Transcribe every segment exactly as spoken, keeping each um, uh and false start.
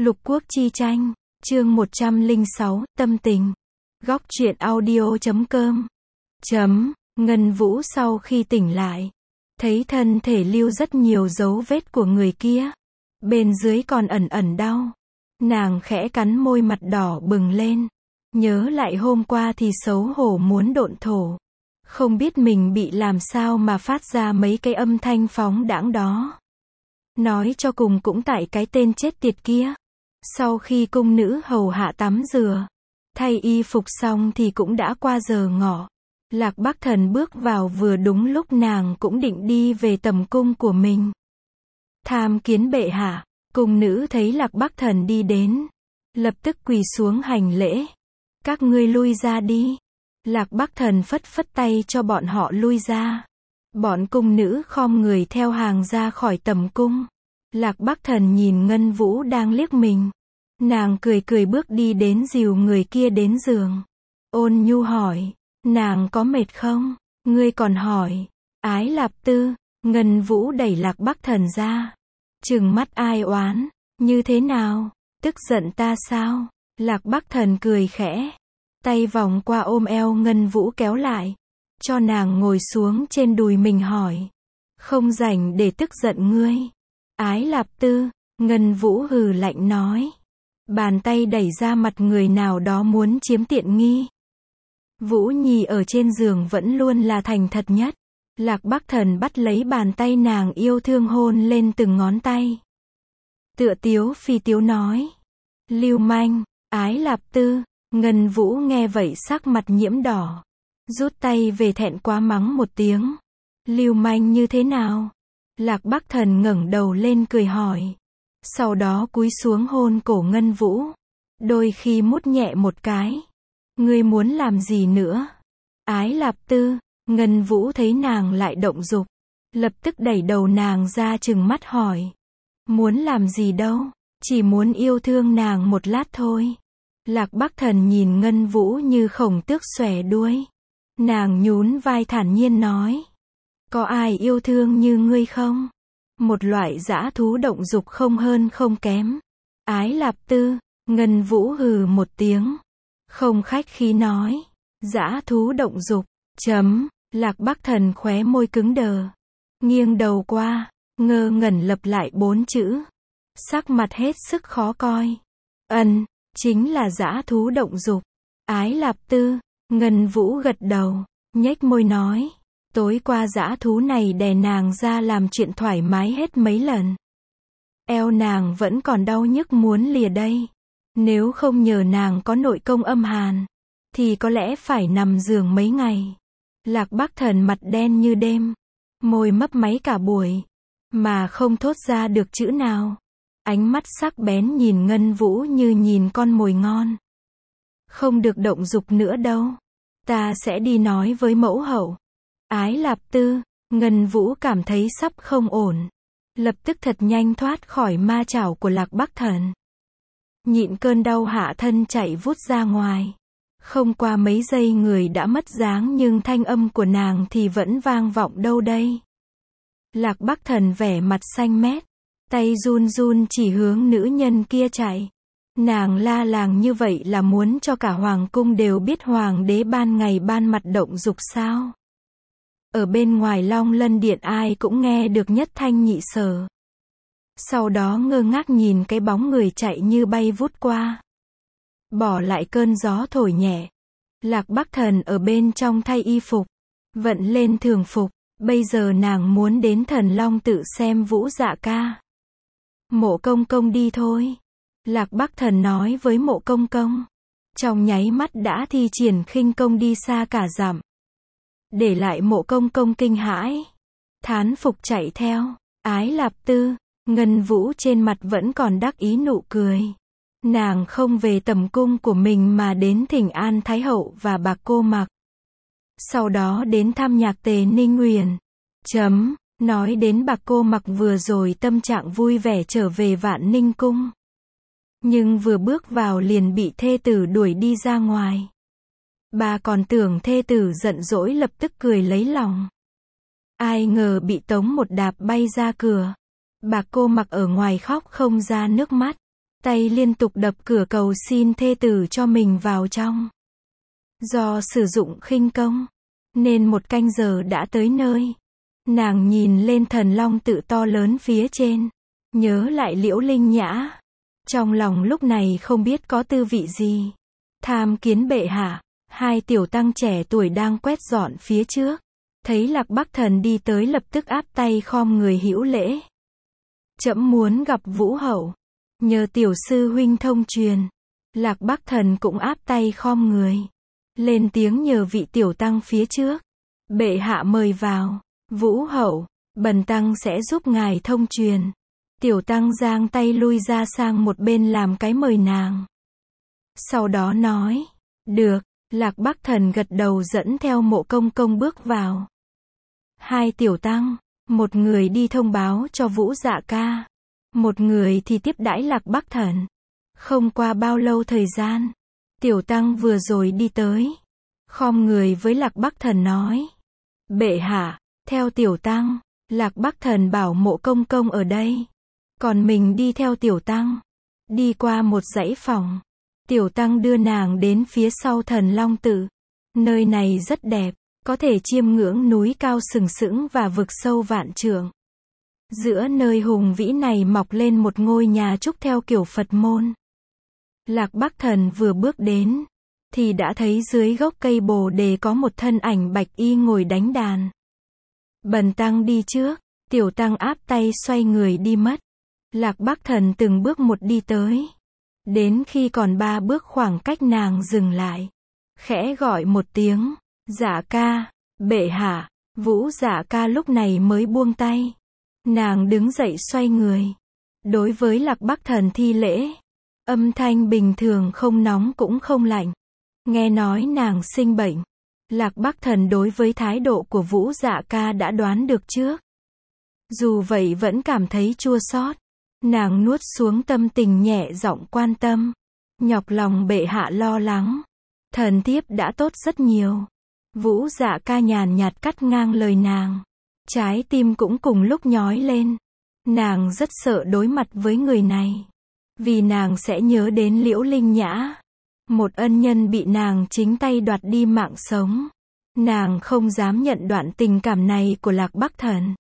Lục Quốc chi tranh, chương một trăm lẻ sáu, tâm tình. Góc truyện audio chấm com. Chấm, Ngân Vũ sau khi tỉnh lại, thấy thân thể lưu rất nhiều dấu vết của người kia. Bên dưới còn ẩn ẩn đau. Nàng khẽ cắn môi, mặt đỏ bừng lên. Nhớ lại hôm qua thì xấu hổ muốn độn thổ. Không biết mình bị làm sao mà phát ra mấy cái âm thanh phóng đãng đó. Nói cho cùng cũng tại cái tên chết tiệt kia. Sau khi cung nữ hầu hạ tắm rửa, thay y phục xong thì cũng đã qua giờ ngọ. Lạc Bắc Thần bước vào vừa đúng lúc nàng cũng định đi về tầm cung của mình. Tham kiến bệ hạ. Cung nữ thấy Lạc Bắc Thần đi đến, lập tức quỳ xuống hành lễ. Các ngươi lui ra đi. Lạc Bắc Thần phất phất tay cho bọn họ lui ra. Bọn cung nữ khom người theo hàng ra khỏi tầm cung. Lạc Bắc Thần nhìn Ngân Vũ đang liếc mình. Nàng cười cười bước đi đến dìu người kia đến giường. Ôn nhu hỏi, nàng có mệt không? Ngươi còn hỏi. Ái Lạp Tư. Ngân Vũ đẩy Lạc Bắc Thần ra. Trừng mắt ai oán. Như thế nào? Tức giận ta sao? Lạc Bắc Thần cười khẽ. Tay vòng qua ôm eo Ngân Vũ kéo lại. Cho nàng ngồi xuống trên đùi mình hỏi. Không rảnh để tức giận ngươi. Ái Lạp Tư. Ngân Vũ hừ lạnh nói. Bàn tay đẩy ra mặt người nào đó muốn chiếm tiện nghi. Vũ Nhi ở trên giường vẫn luôn là thành thật nhất. Lạc Bắc Thần bắt lấy bàn tay nàng yêu thương hôn lên từng ngón tay. Tựa tiếu phi tiếu nói. Lưu manh. Ái Lạp Tư. Ngân Vũ nghe vậy sắc mặt nhiễm đỏ. Rút tay về thẹn quá mắng một tiếng. Lưu manh như thế nào? Lạc Bắc Thần ngẩng đầu lên cười hỏi. Sau đó cúi xuống hôn cổ Ngân Vũ. Đôi khi mút nhẹ một cái. Ngươi muốn làm gì nữa? Ái Lạp Tư. Ngân Vũ thấy nàng lại động dục. Lập tức đẩy đầu nàng ra trừng mắt hỏi. Muốn làm gì đâu? Chỉ muốn yêu thương nàng một lát thôi. Lạc Bắc Thần nhìn Ngân Vũ như khổng tước xòe đuôi. Nàng nhún vai thản nhiên nói. Có ai yêu thương như ngươi không? Một loại dã thú động dục không hơn không kém. Ái Lạp Tư. Ngân Vũ hừ một tiếng. Không khách khí nói. Dã thú động dục. Chấm. Lạc Bắc Thần khóe môi cứng đờ. Nghiêng đầu qua. Ngơ ngẩn lặp lại bốn chữ. Sắc mặt hết sức khó coi. Ân. Chính là dã thú động dục. Ái Lạp Tư. Ngân Vũ gật đầu. Nhếch môi nói. Tối qua dã thú này đè nàng ra làm chuyện thoải mái hết mấy lần. Eo nàng vẫn còn đau nhức muốn lìa đây. Nếu không nhờ nàng có nội công âm hàn, thì có lẽ phải nằm giường mấy ngày. Lạc Bắc Thần mặt đen như đêm. Môi mấp máy cả buổi. Mà không thốt ra được chữ nào. Ánh mắt sắc bén nhìn Ngân Vũ như nhìn con mồi ngon. Không được động dục nữa đâu. Ta sẽ đi nói với mẫu hậu. Ái Lạp Tư. Ngân Vũ cảm thấy sắp không ổn. Lập tức thật nhanh thoát khỏi ma chảo của Lạc Bắc Thần. Nhịn cơn đau hạ thân chạy vút ra ngoài. Không qua mấy giây người đã mất dáng nhưng thanh âm của nàng thì vẫn vang vọng đâu đây. Lạc Bắc Thần vẻ mặt xanh mét. Tay run run chỉ hướng nữ nhân kia chạy. Nàng la làng như vậy là muốn cho cả hoàng cung đều biết hoàng đế ban ngày ban mặt động dục sao? Ở bên ngoài Long Lân Điện ai cũng nghe được nhất thanh nhị sở. Sau đó ngơ ngác nhìn cái bóng người chạy như bay vút qua. Bỏ lại cơn gió thổi nhẹ. Lạc Bắc Thần ở bên trong thay y phục. Vận lên thường phục. Bây giờ nàng muốn đến Thần Long tự xem vũ dạ ca. Mộ công công đi thôi. Lạc Bắc Thần nói với mộ công công. Trong nháy mắt đã thi triển khinh công đi xa cả dặm. Để lại mộ công công kinh hãi. Thán phục chạy theo. Ái Lạp Tư. Ngân Vũ trên mặt vẫn còn đắc ý nụ cười. Nàng không về tầm cung của mình mà đến thỉnh an Thái Hậu và Bạc Cô Mặc. Sau đó đến thăm Nhạc Tề Ninh Uyển. Chấm. Nói đến Bạc Cô Mặc vừa rồi tâm trạng vui vẻ trở về Vạn Ninh Cung. Nhưng vừa bước vào liền bị thê tử đuổi đi ra ngoài. Bà còn tưởng thê tử giận dỗi lập tức cười lấy lòng. Ai ngờ bị tống một đạp bay ra cửa. Bạc Cô Mặc ở ngoài khóc không ra nước mắt. tay liên tục đập cửa cầu xin thê tử cho mình vào trong. Do sử dụng khinh công, nên một canh giờ đã tới nơi. Nàng nhìn lên thần long tự to lớn phía trên, nhớ lại Liễu Linh Nhã. Trong lòng lúc này không biết có tư vị gì. Tham kiến bệ hạ, hai tiểu tăng trẻ tuổi đang quét dọn phía trước. Thấy Lạc Bắc Thần đi tới lập tức áp tay khom người hữu lễ. Trẫm muốn gặp Vũ hậu, nhờ tiểu sư huynh thông truyền. Lạc Bắc Thần cũng áp tay khom người, lên tiếng nhờ vị tiểu tăng phía trước. Bệ hạ mời vào. Vũ hậu, bần tăng sẽ giúp ngài thông truyền. Tiểu tăng giang tay lui ra sang một bên làm cái mời nàng. Sau đó nói, được. Lạc Bắc Thần gật đầu dẫn theo Mộ Công Công bước vào. Hai tiểu tăng, một người đi thông báo cho Vũ Dạ ca, một người thì tiếp đãi Lạc Bắc Thần. Không qua bao lâu thời gian, tiểu tăng vừa rồi đi tới, khom người với Lạc Bắc Thần nói, bệ hạ, theo tiểu tăng. Lạc Bắc Thần bảo Mộ Công Công ở đây, còn mình đi theo tiểu tăng, đi qua một dãy phòng. Tiểu tăng đưa nàng đến phía sau Thần Long Tự. Nơi này rất đẹp, có thể chiêm ngưỡng núi cao sừng sững và vực sâu vạn trượng. Giữa nơi hùng vĩ này mọc lên một ngôi nhà trúc theo kiểu Phật môn. Lạc Bắc Thần vừa bước đến, thì đã thấy dưới gốc cây bồ đề có một thân ảnh bạch y ngồi đánh đàn. Bần tăng đi trước, tiểu tăng áp tay xoay người đi mất. Lạc Bắc Thần từng bước một đi tới. Đến khi còn ba bước khoảng cách nàng dừng lại. Khẽ gọi một tiếng, Dạ ca, bệ hạ. Vũ Dạ ca lúc này mới buông tay. Nàng đứng dậy xoay người. Đối với Lạc Bắc Thần thi lễ. Âm thanh bình thường không nóng cũng không lạnh. Nghe nói nàng sinh bệnh. Lạc Bắc Thần đối với thái độ của Vũ Dạ ca đã đoán được trước. Dù vậy vẫn cảm thấy chua xót. Nàng nuốt xuống tâm tình nhẹ giọng quan tâm. Nhọc lòng bệ hạ lo lắng. Thần thiếp đã tốt rất nhiều. Vũ Dạ ca nhàn nhạt cắt ngang lời nàng. Trái tim cũng cùng lúc nhói lên. Nàng rất sợ đối mặt với người này. Vì nàng sẽ nhớ đến Liễu Linh Nhã. Một ân nhân bị nàng chính tay đoạt đi mạng sống. Nàng không dám nhận đoạn tình cảm này của Lạc Bắc Thần.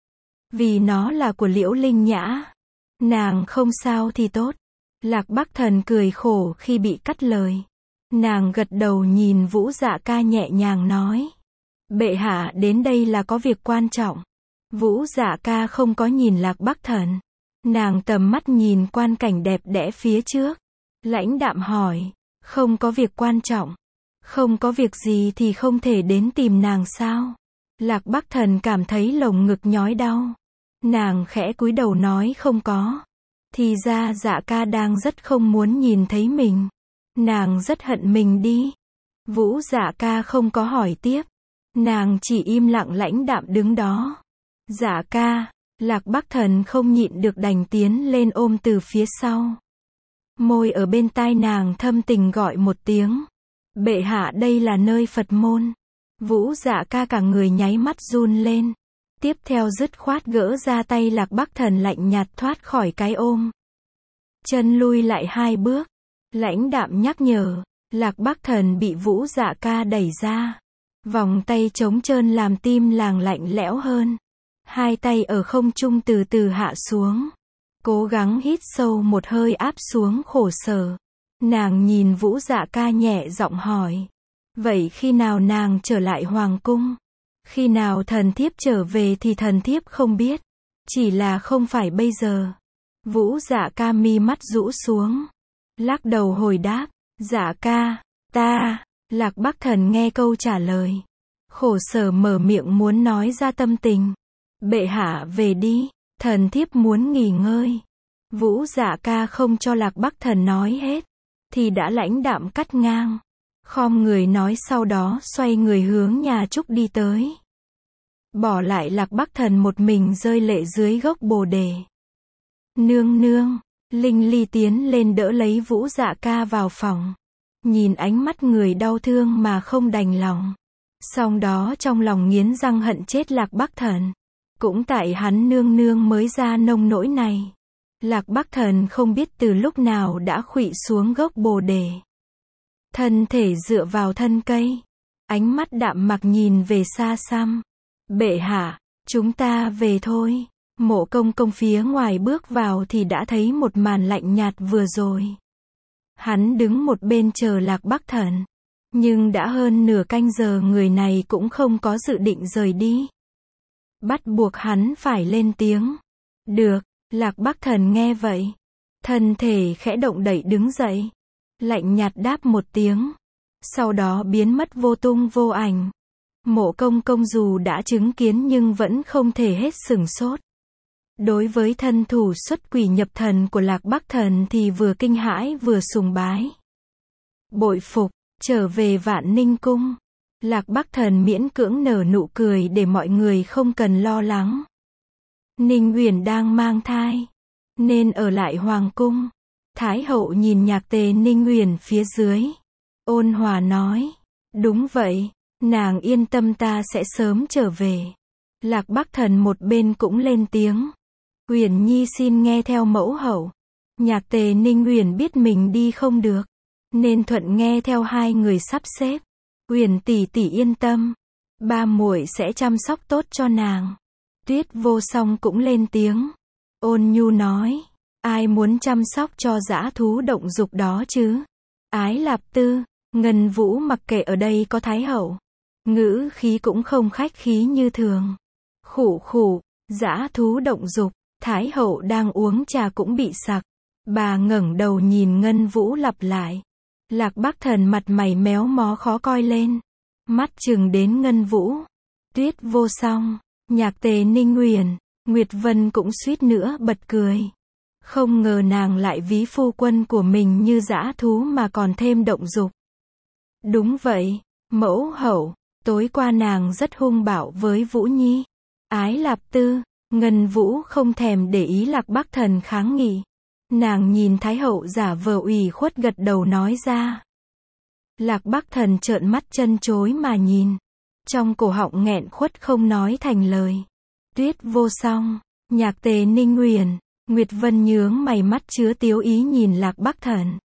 Vì nó là của Liễu Linh Nhã. Nàng không sao thì tốt. Lạc Bắc Thần cười khổ khi bị cắt lời. Nàng gật đầu nhìn Vũ Dạ ca nhẹ nhàng nói. Bệ hạ đến đây là có việc quan trọng. Vũ Dạ ca không có nhìn Lạc Bắc Thần. Nàng tầm mắt nhìn quan cảnh đẹp đẽ phía trước. Lãnh đạm hỏi. Không có việc quan trọng. Không có việc gì thì không thể đến tìm nàng sao? Lạc Bắc Thần cảm thấy lồng ngực nhói đau. Nàng khẽ cúi đầu nói không có. Thì ra Dạ ca đang rất không muốn nhìn thấy mình. Nàng rất hận mình đi. Vũ Dạ ca không có hỏi tiếp. Nàng chỉ im lặng lãnh đạm đứng đó. Dạ ca. Lạc Bắc Thần không nhịn được đành tiến lên ôm từ phía sau. Môi ở bên tai nàng thâm tình gọi một tiếng. Bệ hạ đây là nơi Phật môn. Vũ Dạ ca cả người nháy mắt run lên. Tiếp theo dứt khoát gỡ ra tay Lạc Bắc Thần lạnh nhạt thoát khỏi cái ôm. Chân lui lại hai bước. Lãnh đạm nhắc nhở. Lạc Bắc Thần bị Vũ Dạ ca đẩy ra. Vòng tay trống trơn làm tim làng lạnh lẽo hơn. Hai tay ở không trung từ từ hạ xuống. Cố gắng hít sâu một hơi áp xuống khổ sở. Nàng nhìn Vũ Dạ ca nhẹ giọng hỏi. Vậy khi nào nàng trở lại hoàng cung? Khi nào thần thiếp trở về thì thần thiếp không biết. Chỉ là không phải bây giờ. Vũ Dạ ca mi mắt rũ xuống. Lắc đầu hồi đáp. Dạ ca, ta. Lạc Bắc Thần nghe câu trả lời. Khổ sở mở miệng muốn nói ra tâm tình. Bệ hạ về đi. Thần thiếp muốn nghỉ ngơi. Vũ Dạ ca không cho Lạc Bắc Thần nói hết. Thì đã lãnh đạm cắt ngang. Khom người nói sau đó xoay người hướng nhà trúc đi tới. Bỏ lại Lạc Bắc Thần một mình rơi lệ dưới gốc bồ đề. Nương nương. Linh Ly tiến lên đỡ lấy Vũ Dạ ca vào phòng. Nhìn ánh mắt người đau thương mà không đành lòng. Xong đó trong lòng nghiến răng hận chết Lạc Bắc Thần. Cũng tại hắn nương nương mới ra nông nỗi này. Lạc Bắc Thần không biết từ lúc nào đã khuỵu xuống gốc bồ đề. Thân thể dựa vào thân cây. Ánh mắt đạm mặc nhìn về xa xăm. Bệ hạ, chúng ta về thôi. Mộ Công Công phía ngoài bước vào thì đã thấy một màn lạnh nhạt vừa rồi. Hắn đứng một bên chờ Lạc Bắc Thần. Nhưng đã hơn nửa canh giờ người này cũng không có dự định rời đi. Bắt buộc hắn phải lên tiếng. Được, Lạc Bắc Thần nghe vậy. Thân thể khẽ động đậy đứng dậy. Lạnh nhạt đáp một tiếng. Sau đó biến mất vô tung vô ảnh. Mộ Công Công dù đã chứng kiến nhưng vẫn không thể hết sửng sốt. Đối với thân thủ xuất quỷ nhập thần của Lạc Bắc Thần thì vừa kinh hãi vừa sùng bái. Bội phục, trở về Vạn Ninh Cung. Lạc Bắc Thần miễn cưỡng nở nụ cười để mọi người không cần lo lắng. Ninh Uyển đang mang thai, nên ở lại Hoàng Cung. Thái hậu nhìn Nhạc Tề Ninh Uyển phía dưới. Ôn hòa nói, đúng vậy, nàng yên tâm ta sẽ sớm trở về. Lạc Bắc Thần một bên cũng lên tiếng. Uyển Nhi xin nghe theo mẫu hậu. Nhạc Tề Ninh Uyển biết mình đi không được, nên thuận nghe theo hai người sắp xếp. Uyển tỷ tỷ yên tâm, ba muội sẽ chăm sóc tốt cho nàng. Tuyết Vô Song cũng lên tiếng. Ôn nhu nói, ai muốn chăm sóc cho dã thú động dục đó chứ? Ái Lạp Tư, Ngân Vũ mặc kệ ở đây có Thái hậu. Ngữ khí cũng không khách khí như thường. Khụ khụ, dã thú động dục, Thái hậu đang uống trà cũng bị sặc. Bà ngẩng đầu nhìn Ngân Vũ lặp lại. Lạc Bắc Thần mặt mày méo mó khó coi lên. Mắt chừng đến Ngân Vũ. Tuyết Vô Song, Nhạc Tề Ninh Uyển, Nguyệt Vân cũng suýt nữa bật cười. Không ngờ nàng lại ví phu quân của mình như dã thú mà còn thêm động dục. Đúng vậy, mẫu hậu, tối qua nàng rất hung bạo với Vũ Nhi. Ái Lạp Tư, Ngân Vũ không thèm để ý Lạc Bắc Thần kháng nghị. Nàng nhìn Thái hậu giả vờ ủy khuất gật đầu nói ra. Lạc Bắc Thần trợn mắt chân chối mà nhìn. Trong cổ họng nghẹn khuất không nói thành lời. Tuyết Vô Song, Nhạc Tề Ninh Uyển, Nguyệt Vân nhướng mày mắt chứa tiếu ý nhìn Lạc Bắc Thần.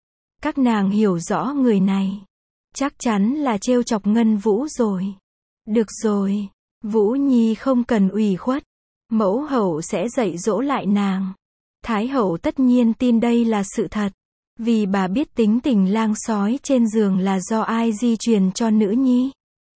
Các nàng hiểu rõ người này. Chắc chắn là trêu chọc Ngân Vũ rồi. Được rồi, Vũ Nhi không cần ủy khuất. Mẫu hậu sẽ dạy dỗ lại nàng. Thái hậu tất nhiên tin đây là sự thật. Vì bà biết tính tình lang sói trên giường là do ai di truyền cho nữ nhi.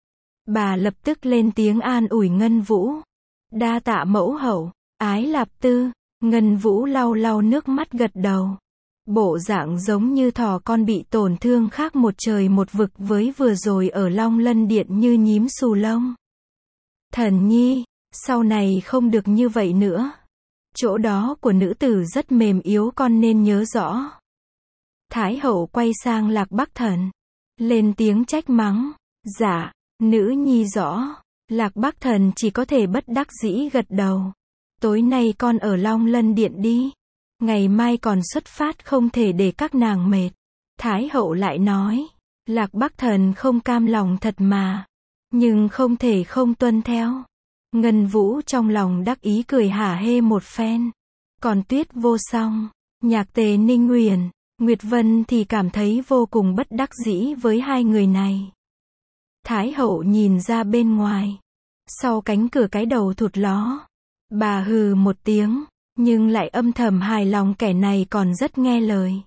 Bà lập tức lên tiếng an ủi Ngân Vũ. Đa tạ mẫu hậu. Ái Lạp Tư, Ngân Vũ lau lau nước mắt gật đầu. Bộ dạng giống như thỏ con bị tổn thương khác một trời một vực với vừa rồi ở Long Lân Điện như nhím xù lông. Thần Nhi, sau này không được như vậy nữa. Chỗ đó của nữ tử rất mềm yếu con nên nhớ rõ. Thái hậu quay sang Lạc Bắc Thần. Lên tiếng trách mắng. Dạ, nữ nhi rõ. Lạc Bắc Thần chỉ có thể bất đắc dĩ gật đầu. Tối nay con ở Long Lân Điện đi. Ngày mai còn xuất phát không thể để các nàng mệt. Thái hậu lại nói. Lạc Bắc Thần không cam lòng thật mà. Nhưng không thể không tuân theo. Ngân Vũ trong lòng đắc ý cười hả hê một phen. Còn Tuyết Vô Song, Nhạc Tề Ninh Uyển, Nguyệt Vân thì cảm thấy vô cùng bất đắc dĩ với hai người này. Thái hậu nhìn ra bên ngoài. Sau cánh cửa cái đầu thụt ló. Bà hừ một tiếng, nhưng lại âm thầm hài lòng kẻ này còn rất nghe lời.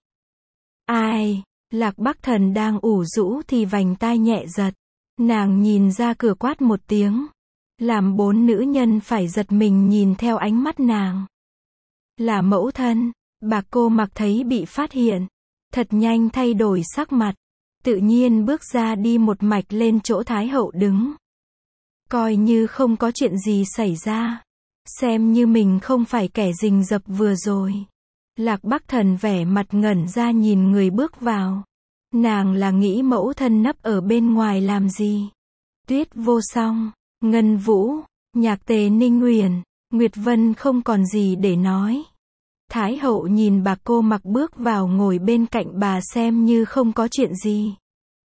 Ai, Lạc Bắc Thần đang ủ rũ thì vành tai nhẹ giật. Nàng nhìn ra cửa quát một tiếng. Làm bốn nữ nhân phải giật mình nhìn theo ánh mắt nàng. Là mẫu thân, Bạc Cô Mặc thấy bị phát hiện. Thật nhanh thay đổi sắc mặt. Tự nhiên bước ra đi một mạch lên chỗ Thái hậu đứng. Coi như không có chuyện gì xảy ra. Xem như mình không phải kẻ rình rập vừa rồi. Lạc Bắc Thần vẻ mặt ngẩn ra nhìn người bước vào. Nàng là nghĩ mẫu thân nấp ở bên ngoài làm gì? Tuyết Vô Song, Ngân Vũ, Nhạc Tề Ninh Uyển, Nguyệt Vân không còn gì để nói. Thái hậu nhìn Bạc Cô Mặc bước vào ngồi bên cạnh bà xem như không có chuyện gì.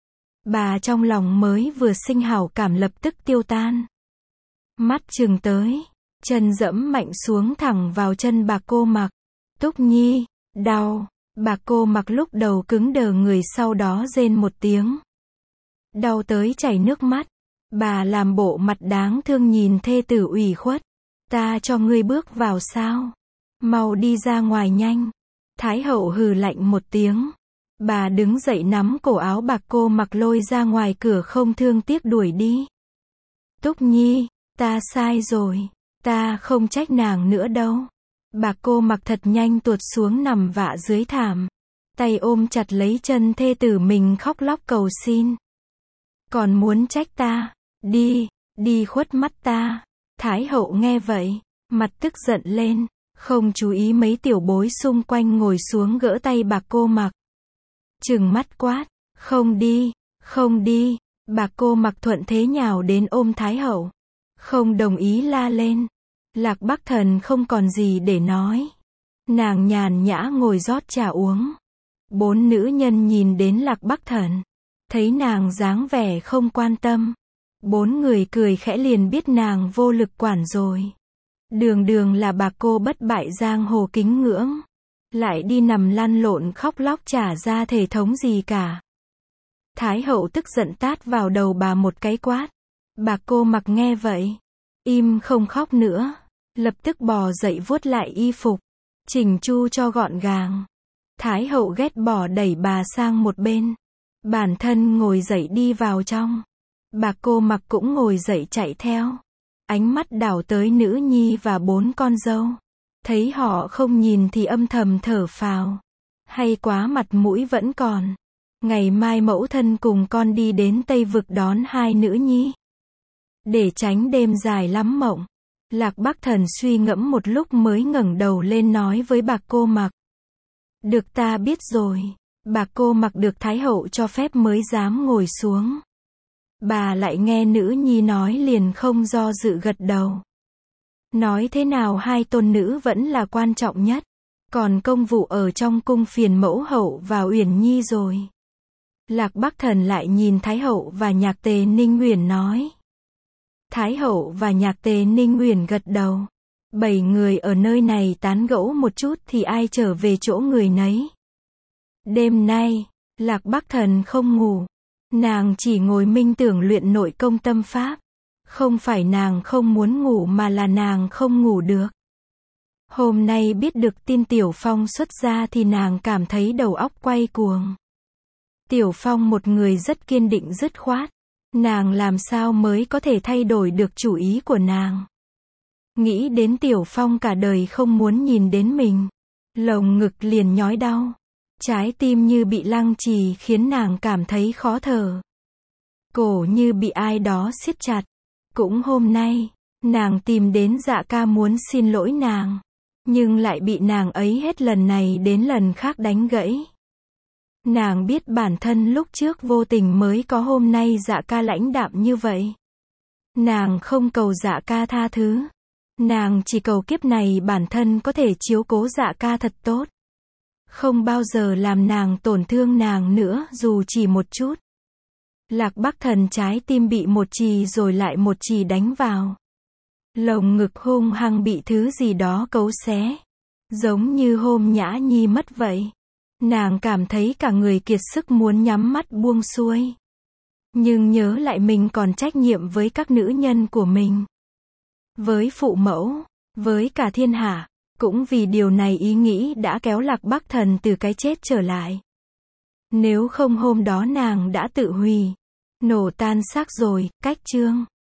Bà trong lòng mới vừa sinh hảo cảm lập tức tiêu tan. Mắt chừng tới, chân dẫm mạnh xuống thẳng vào chân Bạc Cô Mặc. Túc Nhi, đau. Bà cô Mặc lúc đầu cứng đờ người, sau đó rên một tiếng. Đau tới chảy nước mắt. Bà làm bộ mặt đáng thương nhìn thê tử ủy khuất. Ta cho ngươi bước vào sao? Mau đi ra ngoài nhanh. Thái hậu hừ lạnh một tiếng. Bà đứng dậy nắm cổ áo bà cô Mặc lôi ra ngoài cửa, không thương tiếc đuổi đi. Túc Nhi, ta sai rồi. Ta không trách nàng nữa đâu. Bà cô Mặc thật nhanh tuột xuống nằm vạ dưới thảm. Tay ôm chặt lấy chân thê tử mình, khóc lóc cầu xin. Còn muốn trách ta? Đi, đi khuất mắt ta. Thái hậu nghe vậy, mặt tức giận lên, không chú ý mấy tiểu bối xung quanh ngồi xuống gỡ tay bà cô Mặc. Trừng mắt quát, không đi, không đi. Bà cô Mặc thuận thế nhào đến ôm Thái hậu. Không đồng ý la lên. Lạc Bắc Thần không còn gì để nói. Nàng nhàn nhã ngồi rót trà uống. Bốn nữ nhân nhìn đến Lạc Bắc Thần, thấy nàng dáng vẻ không quan tâm. Bốn người cười khẽ liền biết nàng vô lực quản rồi. Đường đường là bà cô bất bại giang hồ kính ngưỡng, lại đi nằm lăn lộn khóc lóc chả ra thể thống gì cả. Thái hậu tức giận tát vào đầu bà một cái quát. Bà cô Mặc nghe vậy, im không khóc nữa, lập tức bò dậy vuốt lại y phục, chỉnh chu cho gọn gàng. Thái hậu ghét bỏ đẩy bà sang một bên, bản thân ngồi dậy đi vào trong. Bà cô Mặc cũng ngồi dậy chạy theo, ánh mắt đảo tới nữ nhi và bốn con dâu. Thấy họ không nhìn thì âm thầm thở phào. Hay quá, mặt mũi vẫn còn. Ngày mai mẫu thân cùng con đi đến Tây Vực đón hai nữ nhi. Để tránh đêm dài lắm mộng. Lạc Bắc Thần suy ngẫm một lúc mới ngẩng đầu lên nói với bà cô Mặc. Được, ta biết rồi. Bà cô Mặc được Thái hậu cho phép mới dám ngồi xuống. Bà lại nghe nữ nhi nói liền không do dự gật đầu. Nói thế nào hai tôn nữ vẫn là quan trọng nhất. Còn công vụ ở trong cung phiền mẫu hậu và Uyển Nhi rồi. Lạc Bắc Thần lại nhìn Thái hậu và Nhạc Tề Ninh Uyển nói. Thái hậu và Nhạc Tề Ninh Uyển gật đầu. Bảy người ở nơi này tán gẫu một chút thì ai trở về chỗ người nấy. Đêm nay, Lạc Bắc Thần không ngủ. Nàng chỉ ngồi minh tưởng luyện nội công tâm pháp. Không phải nàng không muốn ngủ mà là nàng không ngủ được. Hôm nay biết được tin Tiểu Phong xuất gia thì nàng cảm thấy đầu óc quay cuồng. Tiểu Phong một người rất kiên định dứt khoát. Nàng làm sao mới có thể thay đổi được chủ ý của nàng. Nghĩ đến Tiểu Phong cả đời không muốn nhìn đến mình, lồng ngực liền nhói đau. Trái tim như bị lăng trì khiến nàng cảm thấy khó thở. Cổ như bị ai đó siết chặt. Cũng hôm nay, nàng tìm đến Dạ ca muốn xin lỗi nàng. Nhưng lại bị nàng ấy hết lần này đến lần khác đánh gãy. Nàng biết bản thân lúc trước vô tình mới có hôm nay Dạ ca lãnh đạm như vậy. Nàng không cầu Dạ ca tha thứ. Nàng chỉ cầu kiếp này bản thân có thể chiếu cố Dạ ca thật tốt. Không bao giờ làm nàng tổn thương nàng nữa dù chỉ một chút. Lạc Bắc Thần trái tim bị một chì rồi lại một chì đánh vào. Lồng ngực hung hăng bị thứ gì đó cấu xé. Giống như hôm Nhã Nhi mất vậy. Nàng cảm thấy cả người kiệt sức muốn nhắm mắt buông xuôi. Nhưng nhớ lại mình còn trách nhiệm với các nữ nhân của mình. Với phụ mẫu, với cả thiên hạ. Cũng vì điều này ý nghĩ đã kéo Lạc Bắc Thần từ cái chết trở lại. Nếu không hôm đó nàng đã tự hủy, nổ tan xác rồi. Cách chương